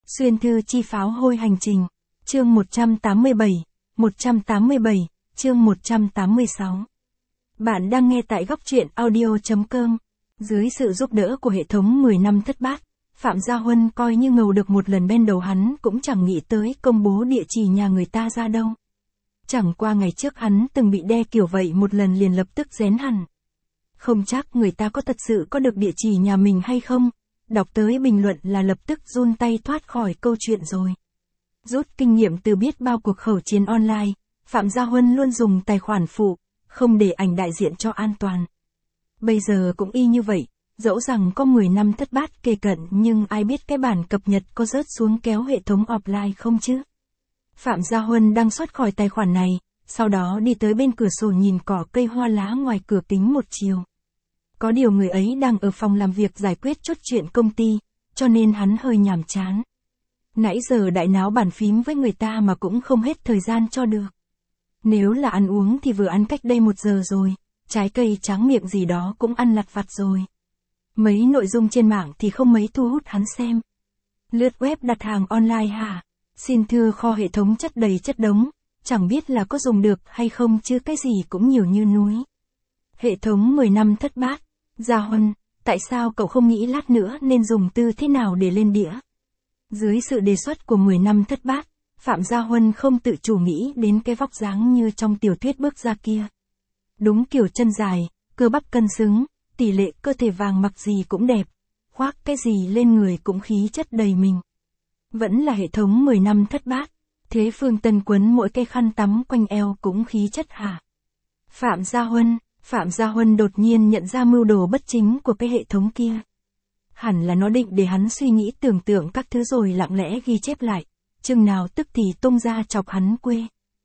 Xuyên thư chi pháo hôi hành trình. Chương 187, 187, chương 186. Bạn đang nghe tại góc truyện audio.com. Dưới sự giúp đỡ của hệ thống 10 năm thất bát, Phạm Gia Huân coi như ngầu được một lần bên đầu hắn cũng chẳng nghĩ tới công bố địa chỉ nhà người ta ra đâu. Chẳng qua ngày trước hắn từng bị đe kiểu vậy một lần liền lập tức rén hẳn. Không chắc người ta có thật sự có được địa chỉ nhà mình hay không, đọc tới bình luận là lập tức run tay thoát khỏi câu chuyện rồi. Rút kinh nghiệm từ biết bao cuộc khẩu chiến online, Phạm Gia Huân luôn dùng tài khoản phụ, không để ảnh đại diện cho an toàn. Bây giờ cũng y như vậy, dẫu rằng có 10 năm thất bát kề cận nhưng ai biết cái bản cập nhật có rớt xuống kéo hệ thống offline không chứ. Phạm Gia Huân đang thoát khỏi tài khoản này, sau đó đi tới bên cửa sổ nhìn cỏ cây hoa lá ngoài cửa kính một chiều. Có điều người ấy đang ở phòng làm việc giải quyết chốt chuyện công ty, cho nên hắn hơi nhàm chán. Nãy giờ đại náo bàn phím với người ta mà cũng không hết thời gian cho được. Nếu là ăn uống thì vừa ăn cách đây 1 giờ rồi, trái cây tráng miệng gì đó cũng ăn lặt vặt rồi. Mấy nội dung trên mạng thì không mấy thu hút hắn xem. Lướt web đặt hàng online hả? Xin thưa kho hệ thống chất đầy chất đống, chẳng biết là có dùng được hay không chứ cái gì cũng nhiều như núi. Hệ thống 10 năm thất bát. Gia Huân, tại sao cậu không nghĩ lát nữa nên dùng tư thế nào để lên đĩa? Dưới sự đề xuất của 10 năm thất bát, Phạm Gia Huân không tự chủ nghĩ đến cái vóc dáng như trong tiểu thuyết bước ra kia. Đúng kiểu chân dài, cơ bắp cân xứng, tỷ lệ cơ thể vàng mặc gì cũng đẹp, khoác cái gì lên người cũng khí chất đầy mình. Vẫn là hệ thống 10 năm thất bát, thế Phương Tân quấn mỗi cây khăn tắm quanh eo cũng khí chất hả? Phạm Gia Huân đột nhiên nhận ra mưu đồ bất chính của cái hệ thống kia. Hẳn là nó định để hắn suy nghĩ tưởng tượng các thứ rồi lặng lẽ ghi chép lại, chừng nào tức thì tung ra chọc hắn quê.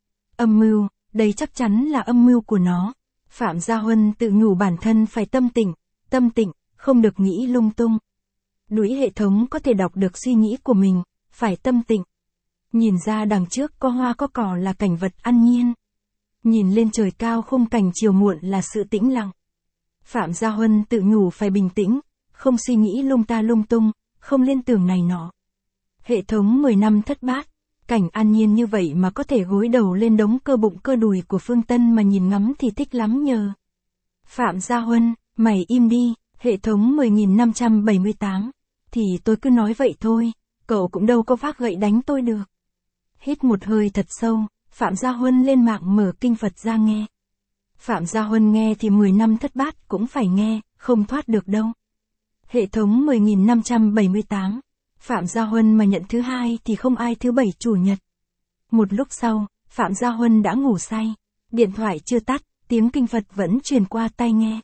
Âm mưu, đây chắc chắn là âm mưu của nó. Phạm Gia Huân tự nhủ bản thân phải tâm tĩnh, không được nghĩ lung tung. Đuổi hệ thống có thể đọc được suy nghĩ của mình, phải tâm tĩnh. Nhìn ra đằng trước có hoa có cỏ là cảnh vật an nhiên. Nhìn lên trời cao khung cảnh chiều muộn là sự tĩnh lặng. Phạm Gia Huân tự nhủ phải bình tĩnh, không suy nghĩ lung ta lung tung, không liên tưởng này nọ. Hệ thống 10 năm thất bát, cảnh an nhiên như vậy mà có thể gối đầu lên đống cơ bụng cơ đùi của Phương Tân mà nhìn ngắm thì thích lắm nhờ. Phạm Gia Huân, mày im đi, hệ thống 10.578. Thì tôi cứ nói vậy thôi, cậu cũng đâu có vác gậy đánh tôi được. Hít một hơi thật sâu, Phạm Gia Huân lên mạng mở kinh Phật ra nghe. Phạm Gia Huân nghe thì 10 năm thất bát cũng phải nghe, không thoát được đâu. Hệ thống 10.578. Phạm Gia Huân mà nhận thứ hai thì không ai thứ bảy chủ nhật. Một lúc sau, Phạm Gia Huân đã ngủ say. Điện thoại chưa tắt, tiếng kinh Phật vẫn truyền qua tai nghe.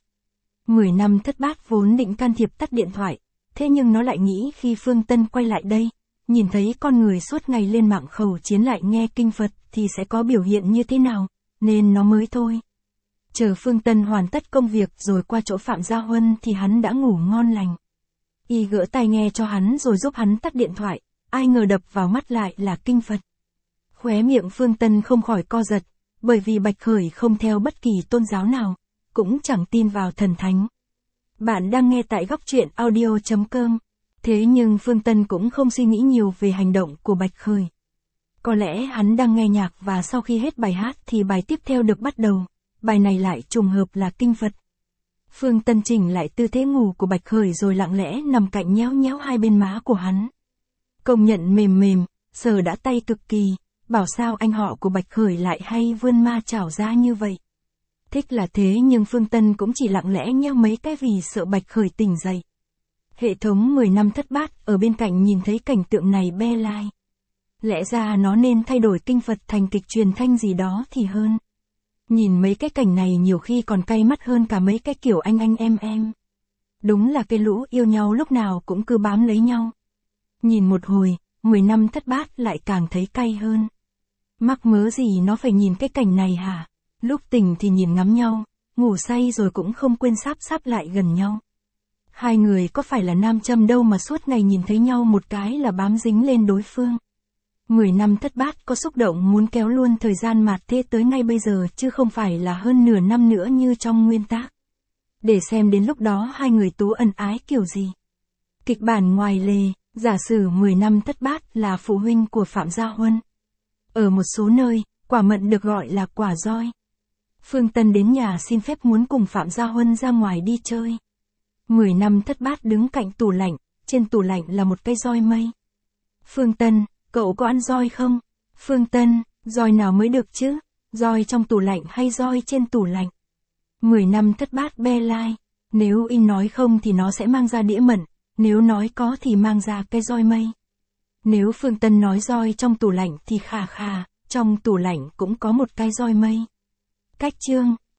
10 năm thất bát vốn định can thiệp tắt điện thoại, thế nhưng nó lại nghĩ khi Phương Tân quay lại đây, nhìn thấy con người suốt ngày lên mạng khẩu chiến lại nghe kinh Phật thì sẽ có biểu hiện như thế nào, nên nó mới thôi. Chờ Phương Tân hoàn tất công việc rồi qua chỗ Phạm Gia Huân thì hắn đã ngủ ngon lành. Y gỡ tai nghe cho hắn rồi giúp hắn tắt điện thoại, ai ngờ đập vào mắt lại là kinh Phật. Khóe miệng Phương Tân không khỏi co giật, bởi vì Bạch Khởi không theo bất kỳ tôn giáo nào, cũng chẳng tin vào thần thánh. Bạn đang nghe tại góc truyện audio.com. Thế nhưng Phương Tân cũng không suy nghĩ nhiều về hành động của Bạch Khởi. Có lẽ hắn đang nghe nhạc và sau khi hết bài hát thì bài tiếp theo được bắt đầu, bài này lại trùng hợp là kinh Phật. Phương Tân chỉnh lại tư thế ngủ của Bạch Khởi rồi lặng lẽ nằm cạnh nhéo nhéo hai bên má của hắn. Công nhận mềm, sờ đã tay cực kỳ, bảo sao anh họ của Bạch Khởi lại hay vươn ma chảo ra như vậy. Thích là thế nhưng Phương Tân cũng chỉ lặng lẽ nhéo mấy cái vì sợ Bạch Khởi tỉnh dậy. Hệ thống 10 năm thất bát ở bên cạnh nhìn thấy cảnh tượng này be lai. Lẽ ra nó nên thay đổi kinh Phật thành kịch truyền thanh gì đó thì hơn. Nhìn mấy cái cảnh này nhiều khi còn cay mắt hơn cả mấy cái kiểu anh em. Đúng là cái lũ yêu nhau lúc nào cũng cứ bám lấy nhau. Nhìn một hồi, 10 năm thất bát lại càng thấy cay hơn. Mắc mớ gì nó phải nhìn cái cảnh này hả? Lúc tỉnh thì nhìn ngắm nhau, ngủ say rồi cũng không quên sáp lại gần nhau. Hai người có phải là nam châm đâu mà suốt ngày nhìn thấy nhau một cái là bám dính lên đối phương. 10 năm thất bát có xúc động muốn kéo luôn thời gian mạt thế tới ngay bây giờ chứ không phải là hơn nửa năm nữa như trong nguyên tác. Để xem đến lúc đó hai người tú ân ái kiểu gì. Kịch bản ngoài lề, Giả sử 10 năm thất bát là phụ huynh của Phạm Gia Huân. Ở một số nơi, quả mận được gọi là quả roi. Phương Tân đến nhà xin phép muốn cùng Phạm Gia Huân ra ngoài đi chơi. 10 năm thất bát đứng cạnh tủ lạnh, trên tủ lạnh là một cây roi mây. Phương Tân, cậu có ăn roi không? Phương Tân, roi nào mới được chứ? Roi trong tủ lạnh hay roi trên tủ lạnh? 10 năm thất bát be lai. Nếu in nói không thì nó sẽ mang ra đĩa mận, nếu nói có thì mang ra cây roi mây. Nếu Phương Tân nói roi trong tủ lạnh thì khà khà, trong tủ lạnh cũng có một cây roi mây. Cách chương